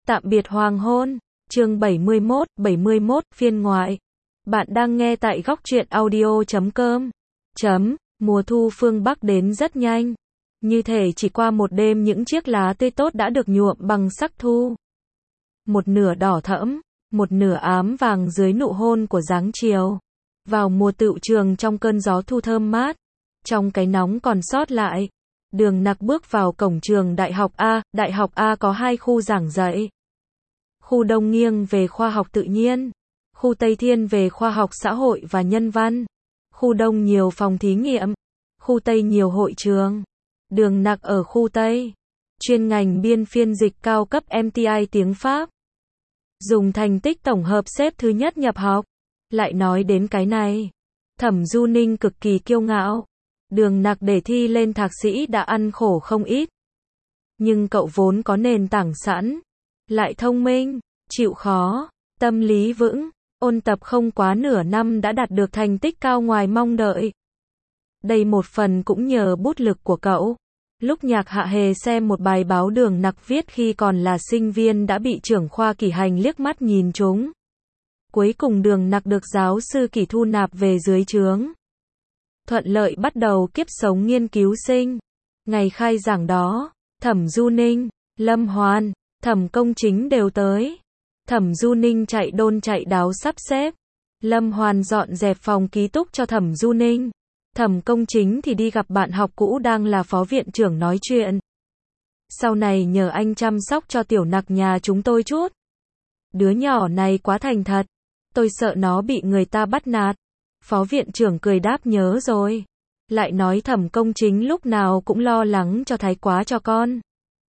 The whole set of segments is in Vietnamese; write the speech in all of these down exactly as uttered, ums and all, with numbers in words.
Tạm biệt hoàng hôn, chương bảy mươi mốt, bảy mươi mốt, phiên ngoại. Bạn đang nghe tại góc truyện audio chấm com. Chấm, mùa thu phương Bắc đến rất nhanh. Như thể chỉ qua một đêm những chiếc lá tươi tốt đã được nhuộm bằng sắc thu. Một nửa đỏ thẫm, một nửa ám vàng dưới nụ hôn của dáng chiều. Vào mùa tựu trường trong cơn gió thu thơm mát. Trong cái nóng còn sót lại. Đường Nặc bước vào cổng trường Đại học A. Đại học A có hai khu giảng dạy. Khu Đông nghiêng về khoa học tự nhiên. Khu Tây thiên về khoa học xã hội và nhân văn. Khu Đông nhiều phòng thí nghiệm. Khu Tây nhiều hội trường. Đường Nặc ở khu Tây. Chuyên ngành biên phiên dịch cao cấp em tê i tiếng Pháp. Dùng thành tích tổng hợp xếp thứ nhất nhập học. Lại nói đến cái này. Thẩm Du Ninh cực kỳ kiêu ngạo. Đường Nặc để thi lên thạc sĩ đã ăn khổ không ít. Nhưng cậu vốn có nền tảng sẵn. Lại thông minh, chịu khó, tâm lý vững, ôn tập không quá nửa năm đã đạt được thành tích cao ngoài mong đợi. Đây một phần cũng nhờ bút lực của cậu. Lúc Nhạc Hạ Hề xem một bài báo Đường Nặc viết khi còn là sinh viên đã bị trưởng khoa Kỷ Hành liếc mắt nhìn trúng. Cuối cùng Đường Nặc được giáo sư Kỷ thu nạp về dưới trướng. Thuận lợi bắt đầu kiếp sống nghiên cứu sinh. Ngày khai giảng đó, Thẩm Du Ninh, Lâm Hoan, Thẩm Công Chính đều tới. Thẩm Du Ninh chạy đôn chạy đáo sắp xếp. Lâm Hoan dọn dẹp phòng ký túc cho Thẩm Du Ninh. Thẩm Công Chính thì đi gặp bạn học cũ đang là phó viện trưởng nói chuyện. Sau này nhờ anh chăm sóc cho Tiểu Nặc nhà chúng tôi chút. Đứa nhỏ này quá thành thật. Tôi sợ nó bị người ta bắt nạt. Phó viện trưởng cười đáp nhớ rồi. Lại nói Thẩm Công Chính lúc nào cũng lo lắng cho thái quá cho con.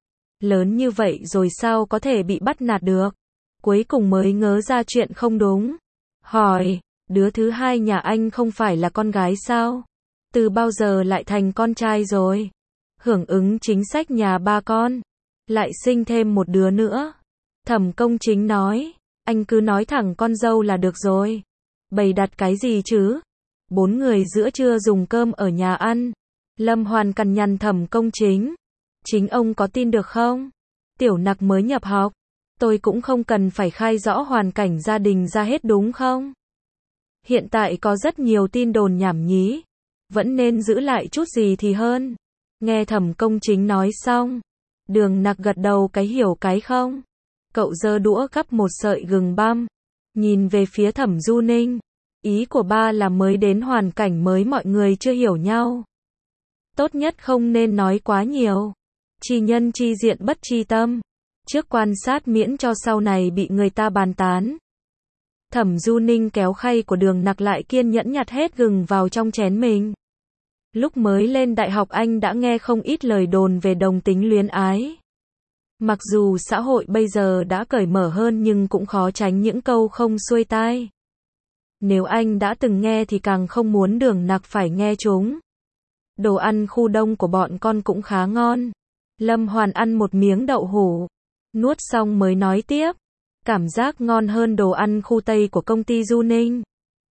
Lớn như vậy rồi sao có thể bị bắt nạt được. Cuối cùng mới ngớ ra chuyện không đúng. Hỏi, đứa thứ hai nhà anh không phải là con gái sao? Từ bao giờ lại thành con trai rồi? Hưởng ứng chính sách nhà ba con. Lại sinh thêm một đứa nữa. Thẩm Công Chính nói, anh cứ nói thẳng con dâu là được rồi. Bày đặt cái gì chứ? Bốn người giữa trưa dùng cơm ở nhà ăn. Lâm Hoan cằn nhằn Thẩm Công Chính. Chính ông có tin được không? Tiểu Nặc mới nhập học. Tôi cũng không cần phải khai rõ hoàn cảnh gia đình ra hết đúng không? Hiện tại có rất nhiều tin đồn nhảm nhí. Vẫn nên giữ lại chút gì thì hơn. Nghe Thẩm Công Chính nói xong. Đường Nặc gật đầu cái hiểu cái không. Cậu giơ đũa gắp một sợi gừng băm. Nhìn về phía Thẩm Du Ninh. Ý của ba là mới đến hoàn cảnh mới mọi người chưa hiểu nhau. Tốt nhất không nên nói quá nhiều. Chi nhân chi diện bất chi tâm. Trước quan sát miễn cho sau này bị người ta bàn tán. Thẩm Du Ninh kéo khay của Đường Nặc lại kiên nhẫn nhặt hết gừng vào trong chén mình. Lúc mới lên đại học anh đã nghe không ít lời đồn về đồng tính luyến ái. Mặc dù xã hội bây giờ đã cởi mở hơn nhưng cũng khó tránh những câu không xuôi tai. Nếu anh đã từng nghe thì càng không muốn Đường Nặc phải nghe chúng. Đồ ăn khu Đông của bọn con cũng khá ngon. Lâm Hoan ăn một miếng đậu hũ. Nuốt xong mới nói tiếp. Cảm giác ngon hơn đồ ăn khu Tây của công ty Du Ninh.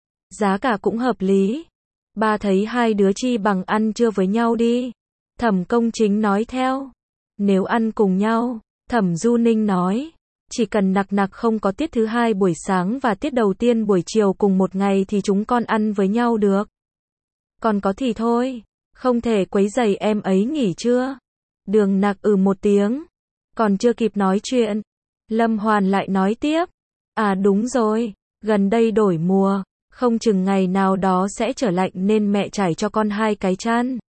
Giá cả cũng hợp lý. Ba thấy hai đứa chi bằng ăn trưa với nhau đi. Thẩm Công Chính nói theo. Nếu ăn cùng nhau, Thẩm Du Ninh nói. Chỉ cần Nặc Nặc không có tiết thứ hai buổi sáng và tiết đầu tiên buổi chiều cùng một ngày thì chúng con ăn với nhau được. Còn có thì thôi. Không thể quấy rầy em ấy nghỉ trưa. Đường Nặc ừ một tiếng. Còn chưa kịp nói chuyện. Lâm Hoan lại nói tiếp. À đúng rồi. Gần đây đổi mùa. Không chừng ngày nào đó sẽ trở lạnh nên mẹ trải cho con hai cái chăn.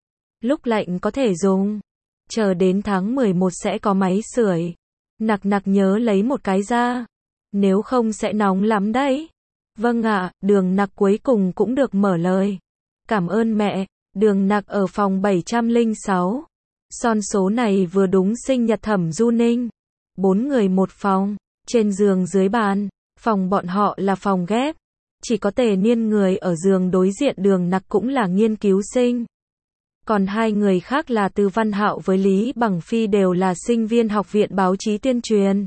Lúc lạnh có thể dùng. Chờ đến tháng mười một sẽ có máy sưởi. Nặc Nặc nhớ lấy một cái ra. Nếu không sẽ nóng lắm đấy. Vâng ạ, Đường Nặc cuối cùng cũng được mở lời. Cảm ơn mẹ. Đường Nặc ở phòng bảy trăm lẻ sáu. Son số này vừa đúng sinh nhật Thẩm Du Ninh. Bốn người một phòng. Trên giường dưới bàn. Phòng bọn họ là phòng ghép. Chỉ có Tề Niên người ở giường đối diện Đường Nặc cũng là nghiên cứu sinh. Còn hai người khác là Từ Văn Hạo với Lý Bằng Phi đều là sinh viên học viện báo chí tuyên truyền.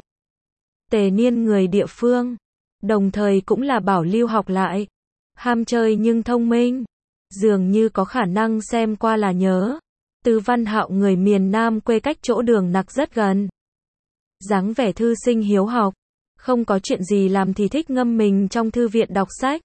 Tề Niên người địa phương. Đồng thời cũng là bảo lưu học lại. Ham chơi nhưng thông minh. Dường như có khả năng xem qua là nhớ. Từ Văn Hạo người miền Nam quê cách chỗ Đường Nặc rất gần. dáng vẻ thư sinh hiếu học, không có chuyện gì làm thì thích ngâm mình trong thư viện đọc sách.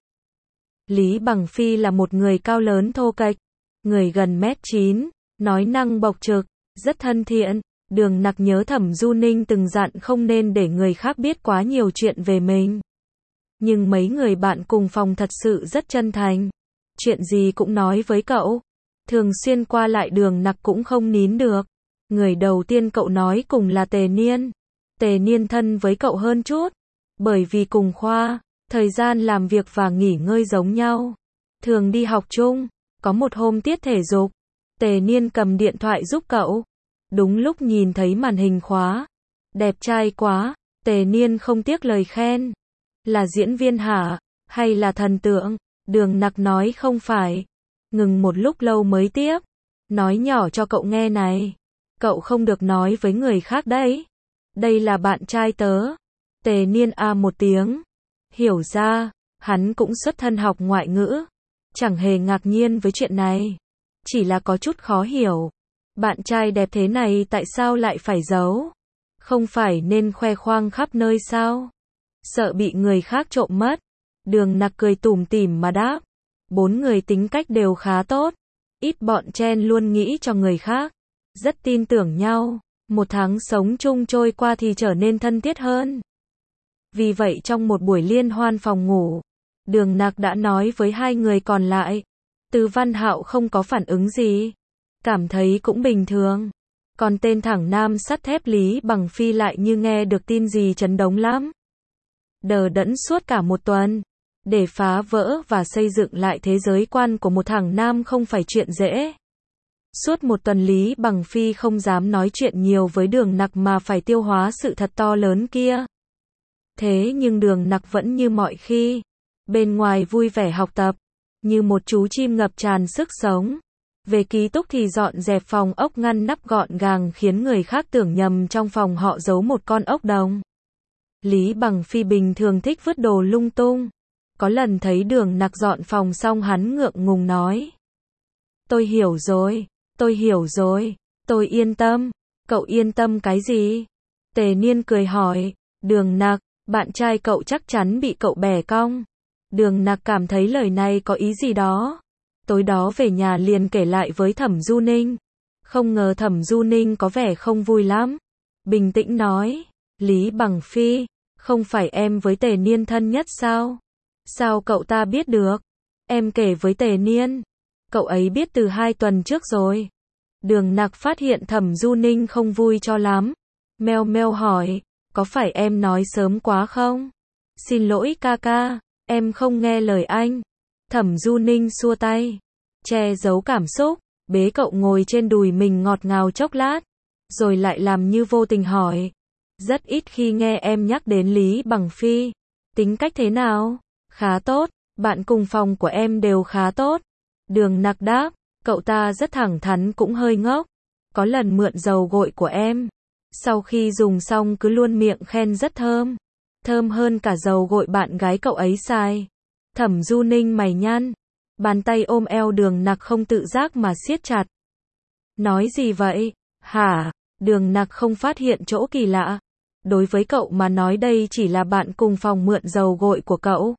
Lý Bằng Phi là một người cao lớn thô kệch, người gần mét chín, nói năng bộc trực, rất thân thiện. Đường Nặc nhớ Thẩm Du Ninh từng dặn không nên để người khác biết quá nhiều chuyện về mình. Nhưng mấy người bạn cùng phòng thật sự rất chân thành. Chuyện gì cũng nói với cậu. Thường xuyên qua lại Đường Nặc cũng không nín được. Người đầu tiên cậu nói cùng là Tề Niên. Tề Niên thân với cậu hơn chút. Bởi vì cùng khoa, thời gian làm việc và nghỉ ngơi giống nhau. Thường đi học chung. Có một hôm tiết thể dục, Tề Niên cầm điện thoại giúp cậu. Đúng lúc nhìn thấy màn hình khóa. Đẹp trai quá, Tề Niên không tiếc lời khen. Là diễn viên hả? Hay là thần tượng? Đường Nặc nói không phải. Ngừng một lúc lâu mới tiếp. Nói nhỏ cho cậu nghe này. Cậu không được nói với người khác đấy. Đây là bạn trai tớ. Tề Niên a một tiếng. Hiểu ra, hắn cũng xuất thân học ngoại ngữ. Chẳng hề ngạc nhiên với chuyện này. Chỉ là có chút khó hiểu. Bạn trai đẹp thế này tại sao lại phải giấu? Không phải nên khoe khoang khắp nơi sao? Sợ bị người khác trộm mất. Đường Nặc cười tủm tỉm mà đáp. Bốn người tính cách đều khá tốt. Ít bọn chen luôn nghĩ cho người khác. Rất tin tưởng nhau. Một tháng sống chung trôi qua thì trở nên thân thiết hơn. Vì vậy trong một buổi liên hoan phòng ngủ, Đường Nặc đã nói với hai người còn lại. Từ Văn Hạo không có phản ứng gì. Cảm thấy cũng bình thường. Còn tên thẳng nam sắt thép Lý Bằng Phi lại như nghe được tin gì chấn động lắm. Đờ đẫn suốt cả một tuần. Để phá vỡ và xây dựng lại thế giới quan của một thằng nam không phải chuyện dễ. Suốt một tuần Lý Bằng Phi không dám nói chuyện nhiều với Đường Nặc mà phải tiêu hóa sự thật to lớn kia. Thế nhưng Đường Nặc vẫn như mọi khi. Bên ngoài vui vẻ học tập. Như một chú chim ngập tràn sức sống. Về ký túc thì dọn dẹp phòng ốc ngăn nắp gọn gàng khiến người khác tưởng nhầm trong phòng họ giấu một con ốc đồng. Lý Bằng Phi bình thường thích vứt đồ lung tung. Có lần thấy Đường Nặc dọn phòng xong hắn ngượng ngùng nói. Tôi hiểu rồi, tôi hiểu rồi, tôi yên tâm. Cậu yên tâm cái gì? Tề Niên cười hỏi. Đường Nặc, bạn trai cậu chắc chắn bị cậu bẻ cong. Đường Nặc cảm thấy lời này có ý gì đó. Tối đó về nhà liền kể lại với Thẩm Du Ninh. Không ngờ Thẩm Du Ninh có vẻ không vui lắm. Bình tĩnh nói. Lý Bằng Phi, không phải em với Tề Niên thân nhất sao? Sao cậu ta biết được? Em kể với Tề Niên. Cậu ấy biết từ hai tuần trước rồi. Đường Nặc phát hiện Thẩm Du Ninh không vui cho lắm. Meo meo hỏi. Có phải em nói sớm quá không? Xin lỗi ca ca. Em không nghe lời anh. Thẩm Du Ninh xua tay. Che giấu cảm xúc. Bế cậu ngồi trên đùi mình ngọt ngào chốc lát. Rồi lại làm như vô tình hỏi. Rất ít khi nghe em nhắc đến Lý Bằng Phi. Tính cách thế nào? Khá tốt. Bạn cùng phòng của em đều khá tốt. Đường Nặc đáp. Cậu ta rất thẳng thắn cũng hơi ngốc. Có lần mượn dầu gội của em. Sau khi dùng xong cứ luôn miệng khen rất thơm. Thơm hơn cả dầu gội bạn gái cậu ấy xài. Thẩm Du Ninh mày nhăn. Bàn tay ôm eo Đường Nặc không tự giác mà siết chặt. Nói gì vậy? Hả? Đường Nặc không phát hiện chỗ kỳ lạ. Đối với cậu mà nói đây chỉ là bạn cùng phòng mượn dầu gội của cậu.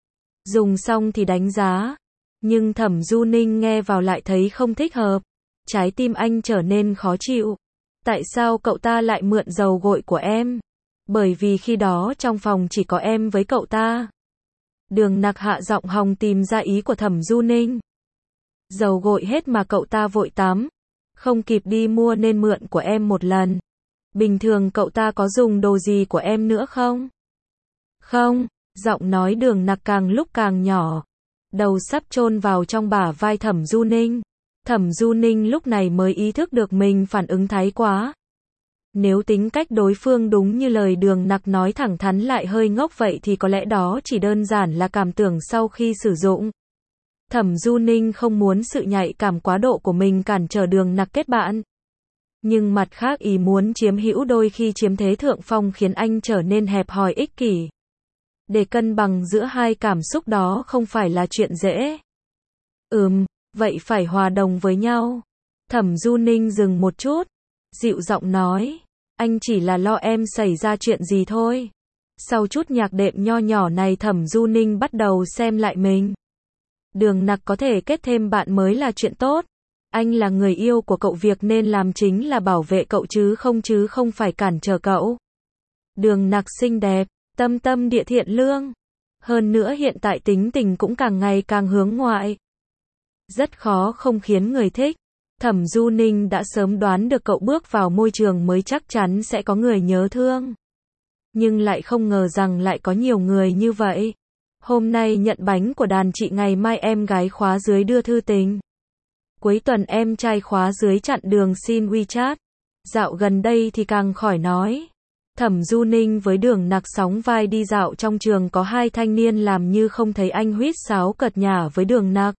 Dùng xong thì đánh giá. Nhưng Thẩm Du Ninh nghe vào lại thấy không thích hợp. Trái tim anh trở nên khó chịu. Tại sao cậu ta lại mượn dầu gội của em? Bởi vì khi đó trong phòng chỉ có em với cậu ta. Đường Nặc hạ giọng hòng tìm ra ý của Thẩm Du Ninh. Dầu gội hết mà cậu ta vội tắm. Không kịp đi mua nên mượn của em một lần. Bình thường cậu ta có dùng đồ gì của em nữa không? Không, giọng nói Đường Nặc càng lúc càng nhỏ. Đầu sắp chôn vào trong bả vai Thẩm Du Ninh. Thẩm Du Ninh lúc này mới ý thức được mình phản ứng thái quá. Nếu tính cách đối phương đúng như lời Đường Nặc nói thẳng thắn lại hơi ngốc vậy thì có lẽ đó chỉ đơn giản là cảm tưởng sau khi sử dụng. Thẩm Du Ninh không muốn sự nhạy cảm quá độ của mình cản trở Đường Nặc kết bạn. Nhưng mặt khác ý muốn chiếm hữu đôi khi chiếm thế thượng phong khiến anh trở nên hẹp hòi ích kỷ. Để cân bằng giữa hai cảm xúc đó không phải là chuyện dễ. Ừm, vậy phải hòa đồng với nhau. Thẩm Du Ninh dừng một chút. Dịu giọng nói. Anh chỉ là lo em xảy ra chuyện gì thôi. Sau chút nhạc đệm nho nhỏ này Thẩm Du Ninh bắt đầu xem lại mình. Đường Nặc có thể kết thêm bạn mới là chuyện tốt. Anh là người yêu của cậu, việc nên làm chính là bảo vệ cậu chứ không chứ không phải cản trở cậu. Đường Nặc xinh đẹp, tâm tâm địa thiện lương. Hơn nữa hiện tại tính tình cũng càng ngày càng hướng ngoại. Rất khó không khiến người thích. Thẩm Du Ninh đã sớm đoán được cậu bước vào môi trường mới chắc chắn sẽ có người nhớ thương. Nhưng lại không ngờ rằng lại có nhiều người như vậy. Hôm nay nhận bánh của đàn chị, ngày mai em gái khóa dưới đưa thư tình. Cuối tuần em trai khóa dưới chặn đường xin WeChat. Dạo gần đây thì càng khỏi nói. Thẩm Du Ninh với Đường Nặc sóng vai đi dạo trong trường, có hai thanh niên làm như không thấy anh huýt sáo cợt nhả với Đường Nặc.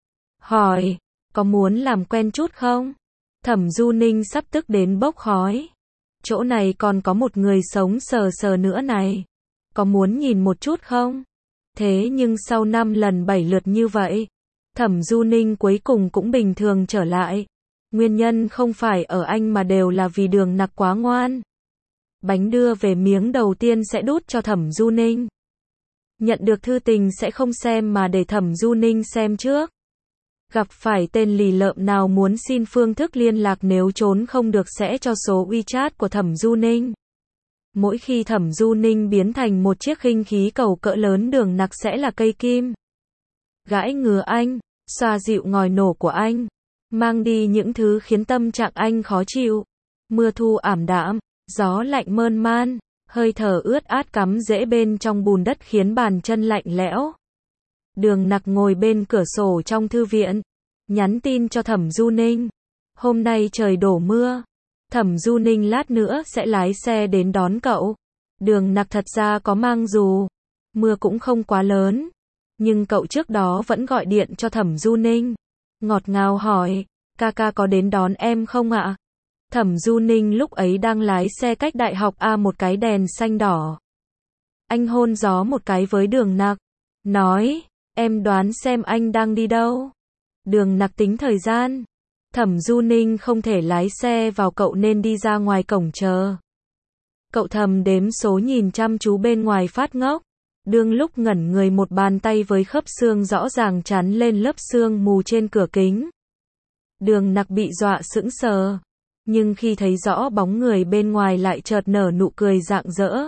Hỏi, có muốn làm quen chút không? Thẩm Du Ninh sắp tức đến bốc khói. Chỗ này còn có một người sống sờ sờ nữa này. Có muốn nhìn một chút không? Thế nhưng sau năm lần bảy lượt như vậy, Thẩm Du Ninh cuối cùng cũng bình thường trở lại. Nguyên nhân không phải ở anh mà đều là vì Đường Nặc quá ngoan. Bánh đưa về miếng đầu tiên sẽ đút cho Thẩm Du Ninh. Nhận được thư tình sẽ không xem mà để Thẩm Du Ninh xem trước. Gặp phải tên lì lợm nào muốn xin phương thức liên lạc, nếu trốn không được sẽ cho số WeChat của Thẩm Du Ninh. Mỗi khi Thẩm Du Ninh biến thành một chiếc khinh khí cầu cỡ lớn, Đường Nặc sẽ là cây kim. Gãi ngứa anh, xoa dịu ngòi nổ của anh, mang đi những thứ khiến tâm trạng anh khó chịu. Mưa thu ảm đạm, gió lạnh mơn man, hơi thở ướt át cắm rễ bên trong bùn đất khiến bàn chân lạnh lẽo. Đường Nặc ngồi bên cửa sổ trong thư viện, nhắn tin cho Thẩm Du Ninh. Hôm nay trời đổ mưa. Thẩm Du Ninh lát nữa sẽ lái xe đến đón cậu. Đường Nặc thật ra có mang dù. Mưa cũng không quá lớn. Nhưng cậu trước đó vẫn gọi điện cho Thẩm Du Ninh. Ngọt ngào hỏi, ca ca có đến đón em không ạ? Thẩm Du Ninh lúc ấy đang lái xe cách đại học A một cái đèn xanh đỏ. Anh hôn gió một cái với Đường Nặc. Nói, em đoán xem anh đang đi đâu? Đường Nặc tính thời gian. Thẩm Du Ninh không thể lái xe vào cậu nên đi ra ngoài cổng chờ. Cậu thầm đếm số nhìn chăm chú bên ngoài phát ngốc. Đương lúc ngẩn người, một bàn tay với khớp xương rõ ràng chắn lên lớp sương mù trên cửa kính. Đường Nặc bị dọa sững sờ. Nhưng khi thấy rõ bóng người bên ngoài lại chợt nở nụ cười rạng rỡ.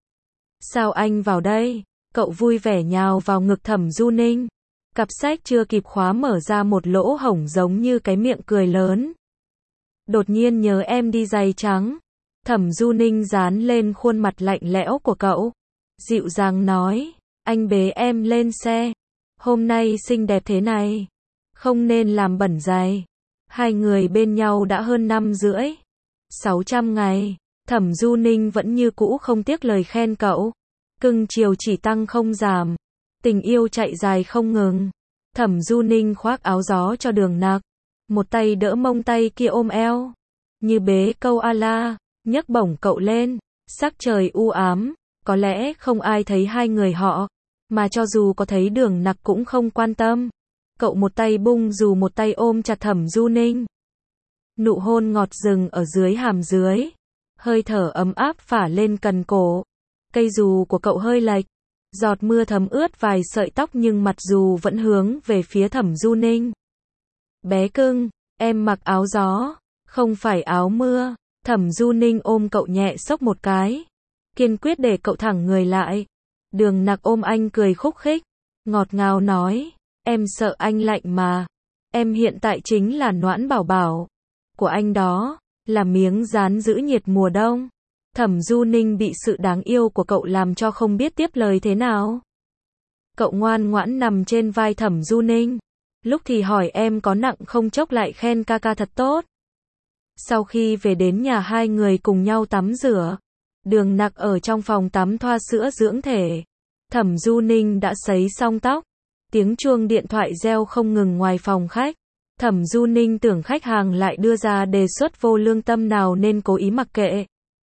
Sao anh vào đây? Cậu vui vẻ nhào vào ngực Thẩm Du Ninh. Cặp sách chưa kịp khóa mở ra một lỗ hổng giống như cái miệng cười lớn. Đột nhiên nhớ em đi giày trắng. Thẩm Du Ninh dán lên khuôn mặt lạnh lẽo của cậu. Dịu dàng nói, anh bế em lên xe. Hôm nay xinh đẹp thế này, không nên làm bẩn giày. Hai người bên nhau đã hơn năm rưỡi. Sáu trăm ngày. Thẩm Du Ninh vẫn như cũ không tiếc lời khen cậu. Cưng chiều chỉ tăng không giảm. Tình yêu chạy dài không ngừng. Thẩm Du Ninh khoác áo gió cho Đường Nặc. Một tay đỡ mông, tay kia ôm eo. Như bế câu a la, nhấc bổng cậu lên. Sắc trời u ám. Có lẽ không ai thấy hai người họ. Mà cho dù có thấy Đường Nặc cũng không quan tâm. Cậu một tay bung dù một tay ôm chặt Thẩm Du Ninh. Nụ hôn ngọt dừng ở dưới hàm dưới. Hơi thở ấm áp phả lên cần cổ. Cây dù của cậu hơi lệch. Giọt mưa thấm ướt vài sợi tóc nhưng mặt dù vẫn hướng về phía Thẩm Du Ninh. Bé cưng, em mặc áo gió, không phải áo mưa. Thẩm Du Ninh ôm cậu nhẹ xốc một cái. Kiên quyết để cậu thẳng người lại. Đường Nặc ôm anh cười khúc khích. Ngọt ngào nói, em sợ anh lạnh mà. Em hiện tại chính là noãn bảo bảo của anh đó, là miếng dán giữ nhiệt mùa đông. Thẩm Du Ninh bị sự đáng yêu của cậu làm cho không biết tiếp lời thế nào. Cậu ngoan ngoãn nằm trên vai Thẩm Du Ninh. Lúc thì hỏi em có nặng không, chốc lại khen ca ca thật tốt. Sau khi về đến nhà hai người cùng nhau tắm rửa. Đường Nặc ở trong phòng tắm thoa sữa dưỡng thể. Thẩm Du Ninh đã sấy xong tóc. Tiếng chuông điện thoại reo không ngừng ngoài phòng khách. Thẩm Du Ninh tưởng khách hàng lại đưa ra đề xuất vô lương tâm nào nên cố ý mặc kệ.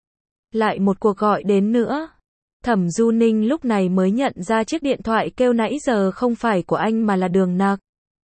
Lại một cuộc gọi đến nữa. Thẩm Du Ninh lúc này mới nhận ra chiếc điện thoại kêu nãy giờ không phải của anh mà là Đường Nặc.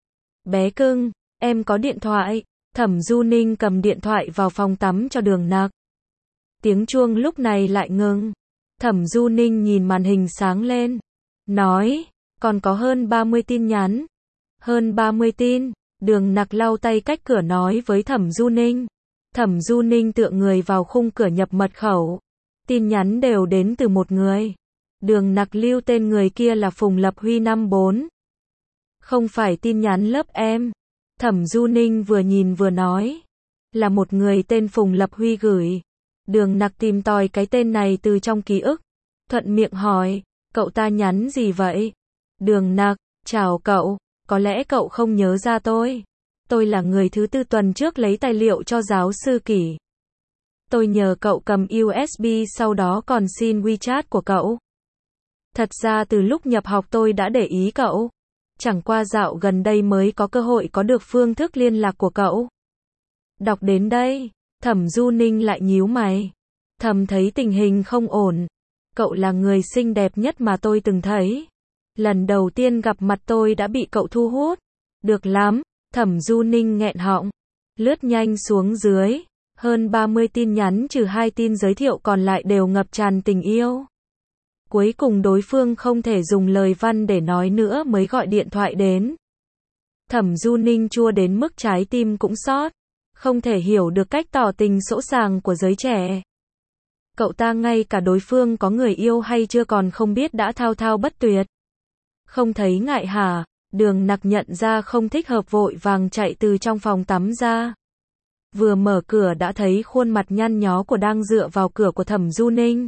Bé cưng, em có điện thoại. Thẩm Du Ninh cầm điện thoại vào phòng tắm cho Đường Nặc. Tiếng chuông lúc này lại ngừng. Thẩm Du Ninh nhìn màn hình sáng lên. Nói, còn có hơn ba mươi tin nhắn. Hơn ba mươi tin. Đường Nặc lau tay cách cửa nói với Thẩm Du Ninh. Thẩm Du Ninh tựa người vào khung cửa nhập mật khẩu. Tin nhắn đều đến từ một người. Đường Nặc lưu tên người kia là Phùng Lập Huy năm bốn. Không phải tin nhắn lớp em. Thẩm Du Ninh vừa nhìn vừa nói. Là một người tên Phùng Lập Huy gửi. Đường Nặc tìm tòi cái tên này từ trong ký ức. Thuận miệng hỏi, cậu ta nhắn gì vậy? Đường Nặc, chào cậu, có lẽ cậu không nhớ ra tôi. Tôi là người thứ tư tuần trước lấy tài liệu cho giáo sư Kỷ. Tôi nhờ cậu cầm u ét bê sau đó còn xin WeChat của cậu. Thật ra từ lúc nhập học tôi đã để ý cậu. Chẳng qua dạo gần đây mới có cơ hội có được phương thức liên lạc của cậu. Đọc đến đây, Thẩm Du Ninh lại nhíu mày. Thầm thấy tình hình không ổn. Cậu là người xinh đẹp nhất mà tôi từng thấy. Lần đầu tiên gặp mặt tôi đã bị cậu thu hút. Được lắm, Thẩm Du Ninh nghẹn họng. Lướt nhanh xuống dưới. Hơn ba mươi tin nhắn trừ hai tin giới thiệu còn lại đều ngập tràn tình yêu. Cuối cùng đối phương không thể dùng lời văn để nói nữa mới gọi điện thoại đến. Thẩm Du Ninh chua đến mức trái tim cũng xót. Không thể hiểu được cách tỏ tình sỗ sàng của giới trẻ. Cậu ta ngay cả đối phương có người yêu hay chưa còn không biết đã thao thao bất tuyệt. Không thấy ngại hả? Đường Nặc nhận ra không thích hợp vội vàng chạy từ trong phòng tắm ra. Vừa mở cửa đã thấy khuôn mặt nhăn nhó của đang dựa vào cửa của Thẩm Du Ninh.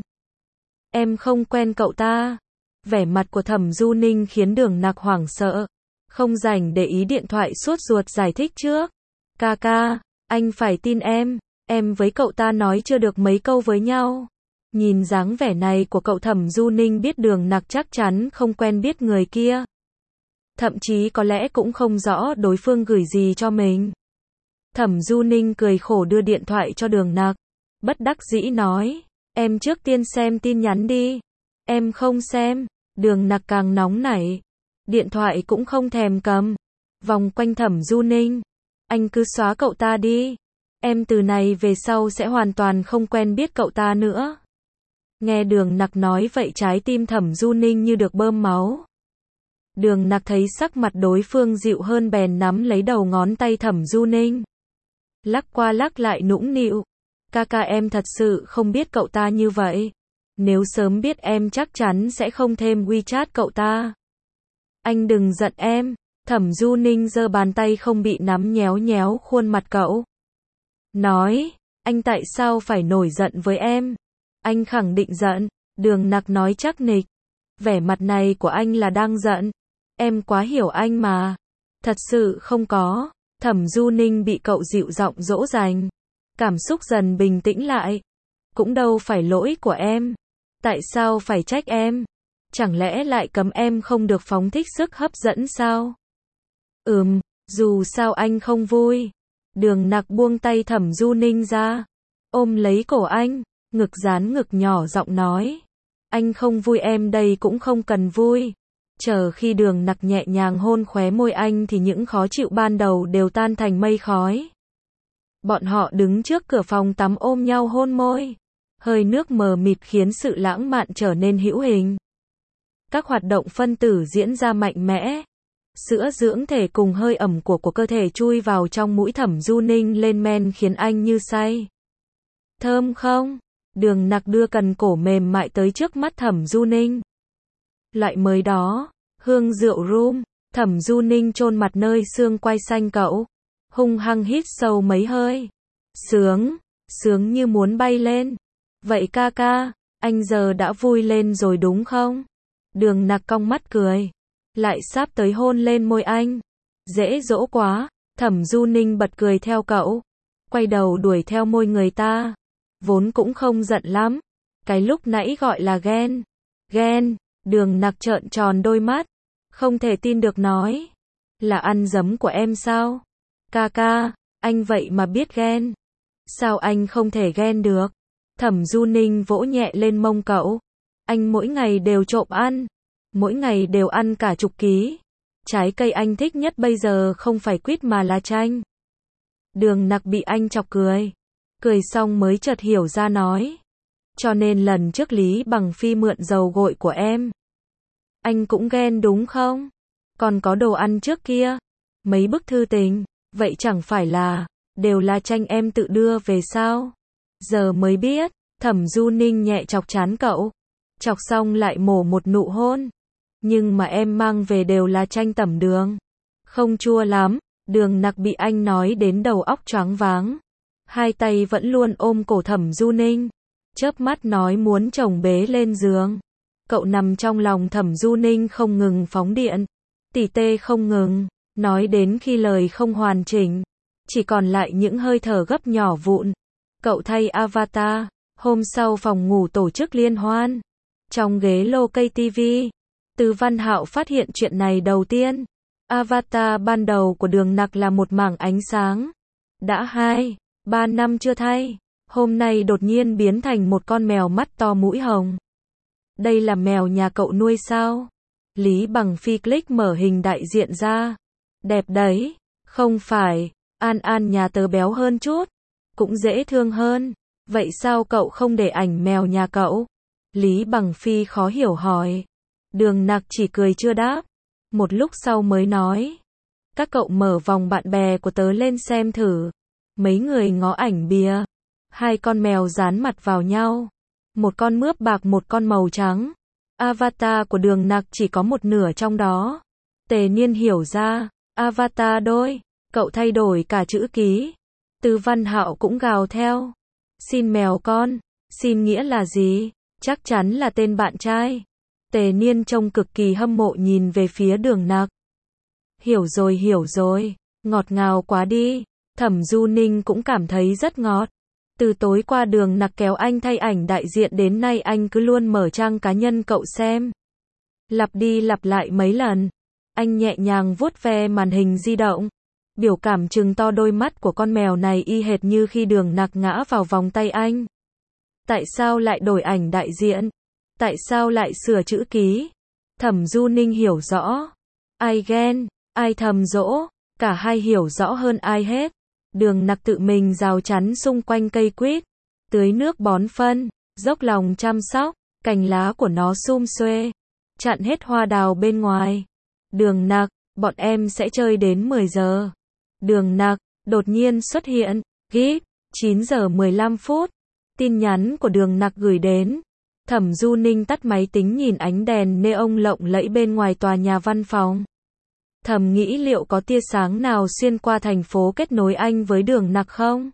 Em không quen cậu ta. Vẻ mặt của Thẩm Du Ninh khiến Đường Nặc hoảng sợ. Không rảnh để ý điện thoại suốt ruột giải thích trước. Ca ca, anh phải tin em. Em với cậu ta nói chưa được mấy câu với nhau. Nhìn dáng vẻ này của cậu Thẩm Du Ninh biết Đường Nặc chắc chắn không quen biết người kia. Thậm chí có lẽ cũng không rõ đối phương gửi gì cho mình. Thẩm Du Ninh cười khổ đưa điện thoại cho Đường Nặc. Bất đắc dĩ nói. Em trước tiên xem tin nhắn đi. Em không xem. Đường Nặc càng nóng nảy. Điện thoại cũng không thèm cầm. Vòng quanh Thẩm Du Ninh. Anh cứ xóa cậu ta đi. Em từ này về sau sẽ hoàn toàn không quen biết cậu ta nữa. Nghe Đường Nặc nói vậy trái tim Thẩm Du Ninh như được bơm máu. Đường Nặc thấy sắc mặt đối phương dịu hơn bèn nắm lấy đầu ngón tay Thẩm Du Ninh. Lắc qua lắc lại nũng nịu. Ca ca em thật sự không biết cậu ta như vậy. Nếu sớm biết em chắc chắn sẽ không thêm WeChat cậu ta. Anh đừng giận em. Thẩm Du Ninh giơ bàn tay không bị nắm nhéo nhéo khuôn mặt cậu. Nói, anh tại sao phải nổi giận với em? Anh khẳng định giận. Đường Nặc nói chắc nịch. Vẻ mặt này của anh là đang giận. Em quá hiểu anh mà. Thật sự không có. Thẩm Du Ninh bị cậu dịu giọng dỗ dành. Cảm xúc dần bình tĩnh lại. Cũng đâu phải lỗi của em. Tại sao phải trách em? Chẳng lẽ lại cấm em không được phóng thích sức hấp dẫn sao? Ừm, dù sao anh không vui. Đường Nặc buông tay Thẩm Du Ninh ra. Ôm lấy cổ anh. Ngực dán ngực nhỏ giọng nói. Anh không vui em đây cũng không cần vui. Chờ khi Đường Nặc nhẹ nhàng hôn khóe môi anh thì những khó chịu ban đầu đều tan thành mây khói. Bọn họ đứng trước cửa phòng tắm ôm nhau hôn môi. Hơi nước mờ mịt khiến sự lãng mạn trở nên hữu hình. Các hoạt động phân tử diễn ra mạnh mẽ. Sữa dưỡng thể cùng hơi ẩm của của cơ thể chui vào trong mũi Thẩm Du Ninh lên men khiến anh như say. Thơm không? Đường Nặc đưa cần cổ mềm mại tới trước mắt Thẩm Du Ninh. Loại mới đó, hương rượu rum. Thẩm Du Ninh chôn mặt nơi xương quai xanh cậu. Hung hăng hít sâu mấy hơi. Sướng, sướng như muốn bay lên. Vậy ca ca, anh giờ đã vui lên rồi đúng không? Đường Nặc cong mắt cười. Lại sắp tới hôn lên môi anh. Dễ dỗ quá. Thẩm Du Ninh bật cười theo cậu. Quay đầu đuổi theo môi người ta. Vốn cũng không giận lắm. Cái lúc nãy gọi là ghen. Ghen. Đường Nặc trợn tròn đôi mắt. Không thể tin được nói. Là ăn dấm của em sao? Ca ca, anh vậy mà biết ghen. Sao anh không thể ghen được? Thẩm Du Ninh vỗ nhẹ lên mông cậu. Anh mỗi ngày đều trộm ăn. Mỗi ngày đều ăn cả chục ký. Trái cây anh thích nhất bây giờ không phải quýt mà là chanh. Đường Nặc bị anh chọc cười. Cười xong mới chợt hiểu ra nói. cho nên lần trước Lý Bằng Phi mượn dầu gội của em. Anh cũng ghen đúng không? Còn có đồ ăn trước kia, mấy bức thư tình, vậy chẳng phải là, đều là tranh em tự đưa về sao? Giờ mới biết, Thẩm Du Ninh nhẹ chọc trán cậu, chọc xong lại mổ một nụ hôn. Nhưng mà em mang về đều là tranh tẩm đường. Không chua lắm, Đường Nặc bị anh nói đến đầu óc choáng váng. Hai tay vẫn luôn ôm cổ Thẩm Du Ninh, chớp mắt nói muốn chồng bế lên giường. Cậu nằm trong lòng Thẩm Du Ninh không ngừng phóng điện, tỉ tê không ngừng, nói đến khi lời không hoàn chỉnh, chỉ còn lại những hơi thở gấp nhỏ vụn. Cậu thay avatar, hôm sau phòng ngủ tổ chức liên hoan. Trong ghế lô cây tivi, Từ Văn Hạo phát hiện chuyện này đầu tiên. Avatar ban đầu của Đường Nặc là một mảng ánh sáng. Đã hai, ba năm chưa thay, hôm nay đột nhiên biến thành một con mèo mắt to mũi hồng. Đây là mèo nhà cậu nuôi sao? Lý Bằng Phi click mở hình đại diện ra. Đẹp đấy, không phải, An An nhà tớ béo hơn chút, cũng dễ thương hơn. Vậy sao cậu không để ảnh mèo nhà cậu? Lý Bằng Phi khó hiểu hỏi. Đường Nặc chỉ cười chưa đáp. Một lúc sau mới nói. Các cậu mở vòng bạn bè của tớ lên xem thử. Mấy người ngó ảnh bìa. Hai con mèo dán mặt vào nhau. Một con mướp bạc một con màu trắng. Avatar của Đường Nặc chỉ có một nửa trong đó. Tề Niên hiểu ra. Avatar đôi. Cậu thay đổi cả chữ ký. Từ Văn Hạo cũng gào theo. Xin mèo con. Xin nghĩa là gì? Chắc chắn là tên bạn trai. Tề Niên trông cực kỳ hâm mộ nhìn về phía Đường Nặc. Hiểu rồi hiểu rồi. Ngọt ngào quá đi. Thẩm Du Ninh cũng cảm thấy rất ngọt. Từ tối qua Đường Nặc kéo anh thay ảnh đại diện đến nay anh cứ luôn mở trang cá nhân cậu xem. Lặp đi lặp lại mấy lần. Anh nhẹ nhàng vuốt ve màn hình di động. Biểu cảm trừng to đôi mắt của con mèo này y hệt như khi Đường Nặc ngã vào vòng tay anh. Tại sao lại đổi ảnh đại diện? Tại sao lại sửa chữ ký? Thẩm Du Ninh hiểu rõ. Ai ghen, ai thầm dỗ, cả hai hiểu rõ hơn ai hết. Đường Nặc tự mình rào chắn xung quanh cây quýt, tưới nước bón phân, dốc lòng chăm sóc, cành lá của nó sum xuê, chặn hết hoa đào bên ngoài. Đường Nặc, bọn em sẽ chơi đến mười giờ. Đường Nặc, đột nhiên xuất hiện, gíp, chín giờ mười lăm phút. Tin nhắn của Đường Nặc gửi đến. Thẩm Du Ninh tắt máy tính nhìn ánh đèn neon lộng lẫy bên ngoài tòa nhà văn phòng. Thầm nghĩ liệu có tia sáng nào xuyên qua thành phố kết nối anh với Đường Nặc không?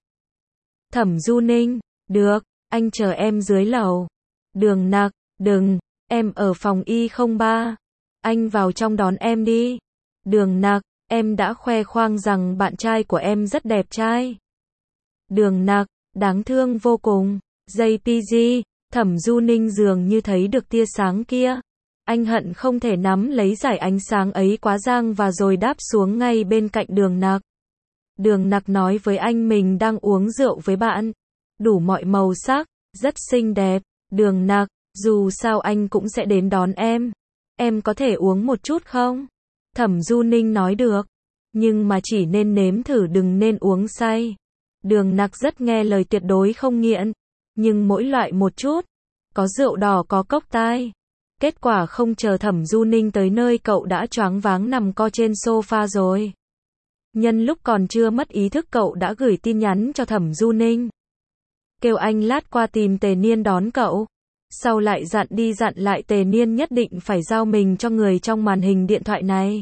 Thẩm Du Ninh, được, anh chờ em dưới lầu. Đường Nặc, đừng, em ở phòng Y không ba. Anh vào trong đón em đi. Đường Nặc, em đã khoe khoang rằng bạn trai của em rất đẹp trai. Đường Nặc, đáng thương vô cùng. gi pê giê, Thẩm Du Ninh dường như thấy được tia sáng kia. Anh hận không thể nắm lấy giải ánh sáng ấy quá giang và rồi đáp xuống ngay bên cạnh Đường Nặc. Đường Nặc nói với anh mình đang uống rượu với bạn. Đủ mọi màu sắc, rất xinh đẹp. Đường Nặc, dù sao anh cũng sẽ đến đón em. Em có thể uống một chút không? Thẩm Du Ninh nói được. Nhưng mà chỉ nên nếm thử đừng nên uống say. Đường Nặc rất nghe lời tuyệt đối không nghiện. Nhưng mỗi loại một chút. Có rượu đỏ có cốc tai. Kết quả không chờ Thẩm Du Ninh tới nơi cậu đã choáng váng nằm co trên sofa rồi. Nhân lúc còn chưa mất ý thức cậu đã gửi tin nhắn cho Thẩm Du Ninh. Kêu anh lát qua tìm Tề Niên đón cậu. Sau lại dặn đi dặn lại Tề Niên nhất định phải giao mình cho người trong màn hình điện thoại này.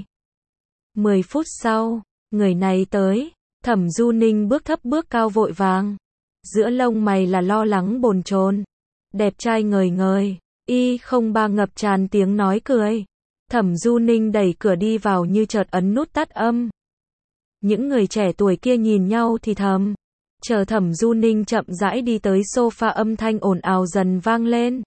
Mười phút sau, người này tới. Thẩm Du Ninh bước thấp bước cao vội vàng. Giữa lông mày là lo lắng bồn chồn. Đẹp trai ngời ngời. Y không ba ngập tràn tiếng nói cười. Thẩm Du Ninh đẩy cửa đi vào như chợt ấn nút tắt âm. Những người trẻ tuổi kia nhìn nhau thì thầm. Chờ Thẩm Du Ninh chậm rãi đi tới sofa âm thanh ồn ào dần vang lên.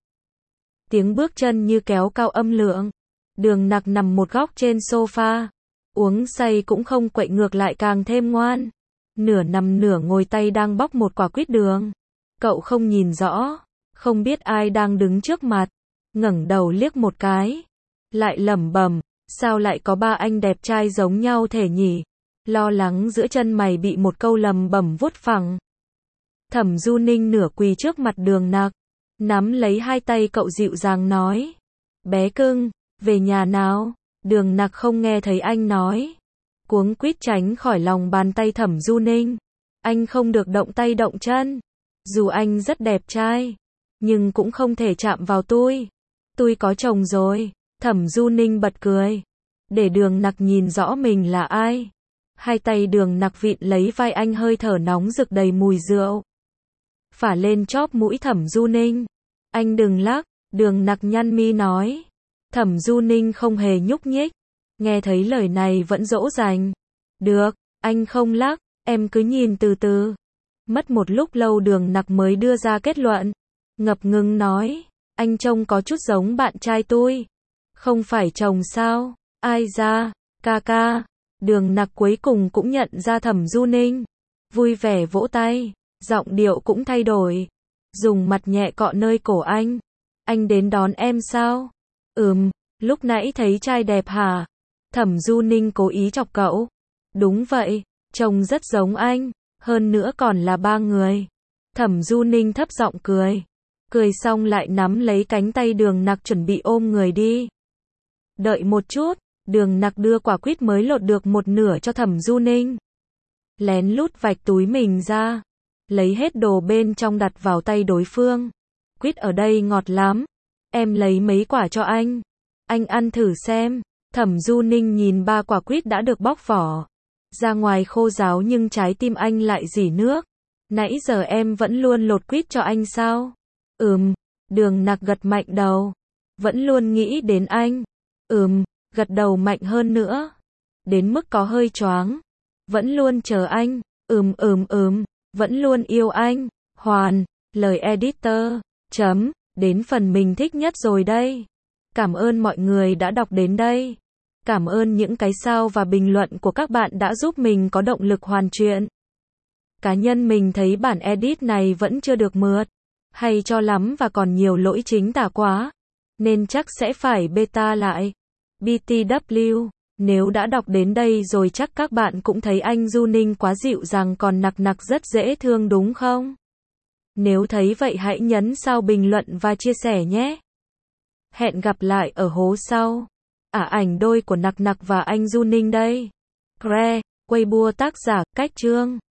Tiếng bước chân như kéo cao âm lượng. Đường Nặc nằm một góc trên sofa. Uống say cũng không quậy ngược lại càng thêm ngoan. Nửa nằm nửa ngồi tay đang bóc một quả quýt đường. Cậu không nhìn rõ. Không biết ai đang đứng trước mặt. Ngẩng đầu liếc một cái. Lại lẩm bẩm. Sao lại có ba anh đẹp trai giống nhau thể nhỉ? Lo lắng giữa chân mày bị một câu lầm bẩm vuốt phẳng. Thẩm Du Ninh nửa quỳ trước mặt Đường Nặc. Nắm lấy hai tay cậu dịu dàng nói. Bé cưng, về nhà nào? Đường Nặc không nghe thấy anh nói. Cuống quýt tránh khỏi lòng bàn tay Thẩm Du Ninh. Anh không được động tay động chân. Dù anh rất đẹp trai, nhưng cũng không thể chạm vào tôi. Tôi có chồng rồi. Thẩm Du Ninh bật cười. Để Đường Nặc nhìn rõ mình là ai. Hai tay Đường Nặc vịn lấy vai anh, hơi thở nóng rực đầy mùi rượu phả lên chóp mũi Thẩm Du Ninh. Anh đừng lắc, Đường Nặc nhăn mi nói. Thẩm Du Ninh không hề nhúc nhích. Nghe thấy lời này vẫn dỗ dành. Được, anh không lắc, em cứ nhìn từ từ. Mất một lúc lâu Đường Nặc mới đưa ra kết luận. Ngập ngừng nói. Anh trông có chút giống bạn trai tôi. Không phải chồng sao? Ai ra? Ca ca. Đường Nặc cuối cùng cũng nhận ra Thẩm Du Ninh. Vui vẻ vỗ tay. Giọng điệu cũng thay đổi. Dùng mặt nhẹ cọ nơi cổ anh. Anh đến đón em sao? Ừm, lúc nãy thấy trai đẹp hả? Thẩm Du Ninh cố ý chọc cậu. Đúng vậy, trông rất giống anh. Hơn nữa còn là ba người. Thẩm Du Ninh thấp giọng cười. Cười xong lại nắm lấy cánh tay Đường Nặc chuẩn bị ôm người đi. Đợi một chút, Đường Nặc đưa quả quýt mới lột được một nửa cho Thẩm Du Ninh. Lén lút vạch túi mình ra. Lấy hết đồ bên trong đặt vào tay đối phương. Quýt ở đây ngọt lắm. Em lấy mấy quả cho anh. Anh ăn thử xem. Thẩm Du Ninh nhìn ba quả quýt đã được bóc vỏ. Ra ngoài khô ráo nhưng trái tim anh lại rỉ nước. Nãy giờ em vẫn luôn lột quýt cho anh sao? Ừm. Đường Nặc gật mạnh đầu. Vẫn luôn nghĩ đến anh. Ừm. Gật đầu mạnh hơn nữa. Đến mức có hơi choáng. Vẫn luôn chờ anh. Ừm ừm ừm. Vẫn luôn yêu anh. Hoàn. Lời editor. Chấm. Đến phần mình thích nhất rồi đây. Cảm ơn mọi người đã đọc đến đây. Cảm ơn những cái sao và bình luận của các bạn đã giúp mình có động lực hoàn truyện. Cá nhân mình thấy bản edit này vẫn chưa được mượt hay cho lắm và còn nhiều lỗi chính tả quá. Nên chắc sẽ phải beta lại. bê tê vê. Nếu đã đọc đến đây rồi chắc các bạn cũng thấy anh Du Ninh quá dịu dàng còn Nặc Nặc rất dễ thương đúng không? Nếu thấy vậy hãy nhấn sao bình luận và chia sẻ nhé. Hẹn gặp lại ở hố sau. Ả ảnh đôi của Nặc Nặc và anh Du Ninh đây. Cre, Weibo tác giả, Cách Chương.